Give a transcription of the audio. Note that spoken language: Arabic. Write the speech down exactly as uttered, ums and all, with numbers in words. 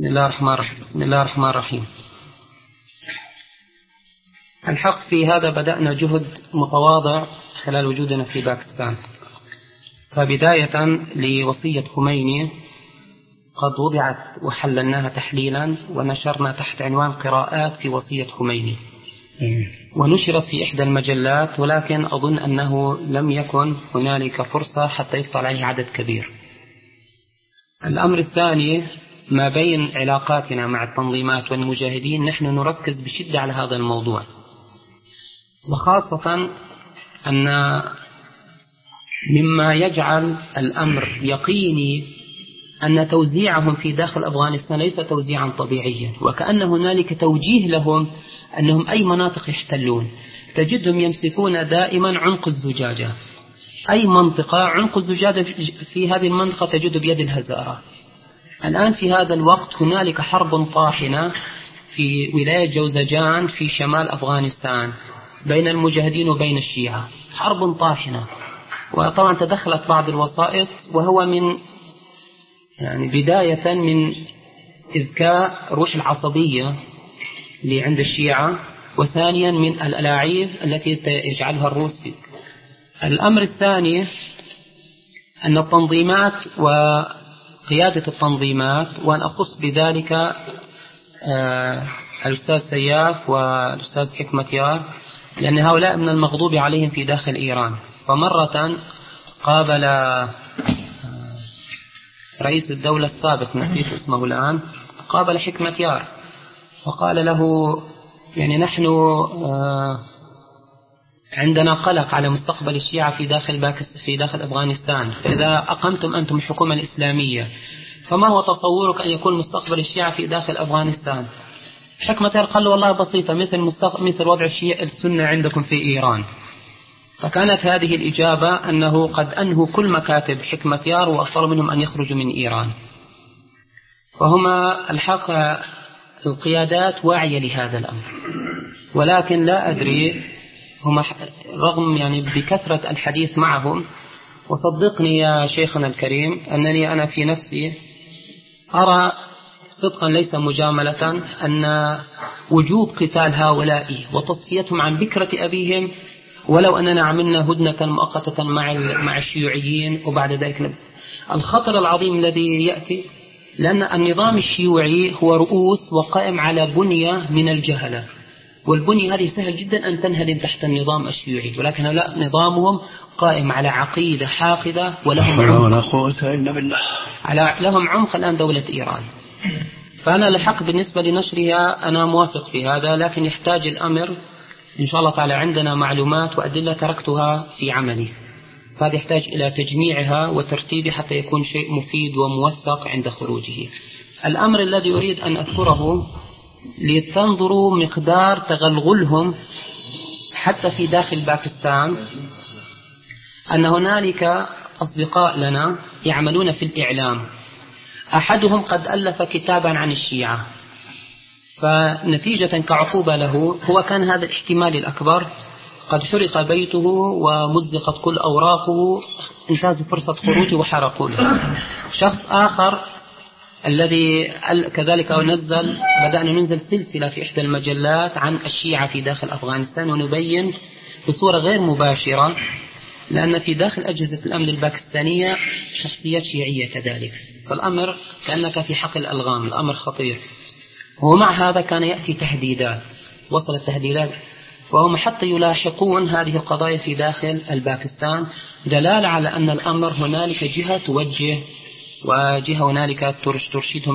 بسم الله الرحمن الرحيم بسم الله الرحمن الرحيم الحق في هذا بدأنا جهد متواضع خلال وجودنا في باكستان. فبداية لوصية خميني قد وضعت وحللناها تحليلا ونشرنا تحت عنوان قراءات في وصية خميني، ونشرت في إحدى المجلات، ولكن أظن أنه لم يكن هنالك فرصة حتى يطلع عليه عدد كبير. الأمر الثاني، ما بين علاقاتنا مع التنظيمات والمجاهدين نحن نركز بشدة على هذا الموضوع، وخاصة أن مما يجعل الأمر يقيني أن توزيعهم في داخل أفغانستان ليس توزيعا طبيعيا، وكأن هنالك توجيه لهم أنهم أي مناطق يحتلون تجدهم يمسكون دائما عنق الزجاجة. أي منطقة عنق الزجاجة في هذه المنطقة تجد بيد الهزارة. الآن في هذا الوقت هنالك حرب طاحنة في ولاية جوزجان في شمال أفغانستان بين المجاهدين وبين الشيعة، حرب طاحنة. وطبعا تدخلت بعض الوسائط، وهو من يعني بداية من إذكاء روح العصبية اللي عند الشيعة، وثانيا من الألاعيب التي يجعلها الروس فيه. الأمر الثاني أن التنظيمات وقيادة التنظيمات، وأن أخص بذلك آه الأستاذ سياف والأستاذ حكمتيار، لأن هؤلاء من المغضوب عليهم في داخل إيران. فمرة قابل رئيس الدولة السابق نسيت اسمه الآن، قابل حكمتيار وقال له يعني نحن آه عندنا قلق على مستقبل الشيعة في داخل باكستان في داخل أفغانستان، فإذا أقمتم أنتم الحكومة الإسلامية فما هو تصورك أن يكون مستقبل الشيعة في داخل أفغانستان؟ حكمتيار قال له والله بسيطة، مثل مثل وضع الشيعة السنة عندكم في إيران. فكانت هذه الإجابة أنه قد أنهوا كل مكاتب حكمتيار وأطلب منهم أن يخرجوا من إيران. فهما الحق القيادات واعية لهذا الأمر، ولكن لا أدري هم رغم يعني بكثرة الحديث معهم. وصدقني يا شيخنا الكريم أنني أنا في نفسي أرى صدقا ليس مجاملة أن وجوب قتال هؤلاء وتصفيتهم عن بكرة أبيهم، ولو أننا عملنا هدنة مؤقتة مع مع الشيوعيين وبعد ذلك الخطر العظيم الذي يأتي، لأن النظام الشيوعي هو رؤوس وقائم على بنية من الجهلة، والبنية هذه سهل جدا أن تنهدم تحت النظام الشيوعي، ولكن لا، نظامهم قائم على عقيدة حاقدة ولهم عمق على لهم عمق الآن دولة إيران. فأنا الحق بالنسبة لنشرها أنا موافق في هذا، لكن يحتاج الأمر إن شاء الله تعالى عندنا معلومات وأدلة تركتها في عملي، فهذا يحتاج إلى تجميعها وترتيبها حتى يكون شيء مفيد وموثق عند خروجه. الأمر الذي أريد أن أذكره لتنظروا مقدار تغلغلهم حتى في داخل باكستان، أن هنالك أصدقاء لنا يعملون في الإعلام، أحدهم قد ألف كتابا عن الشيعة، فنتيجة كعقوبة له هو كان هذا الاحتمال الأكبر قد حرق بيته ومزقت كل أوراقه، انتهزوا فرصة خروجه وحرقوا له. شخص آخر الذي كذلك نزل بدأنا ننزل سلسلة في إحدى المجلات عن الشيعة في داخل أفغانستان، ونبين بصورة غير مباشرة، لأن في داخل أجهزة الأمن الباكستانية شخصيات شيعية كذلك، فالأمر كأنك في حقل الألغام، الأمر خطير. ومع هذا كان يأتي تهديدات، وصلت تهديدات، وهم حتى يلاحقون هذه القضايا في داخل الباكستان، دلالة على أن الأمر هنالك جهة توجه وجهة هنالك ترشدهم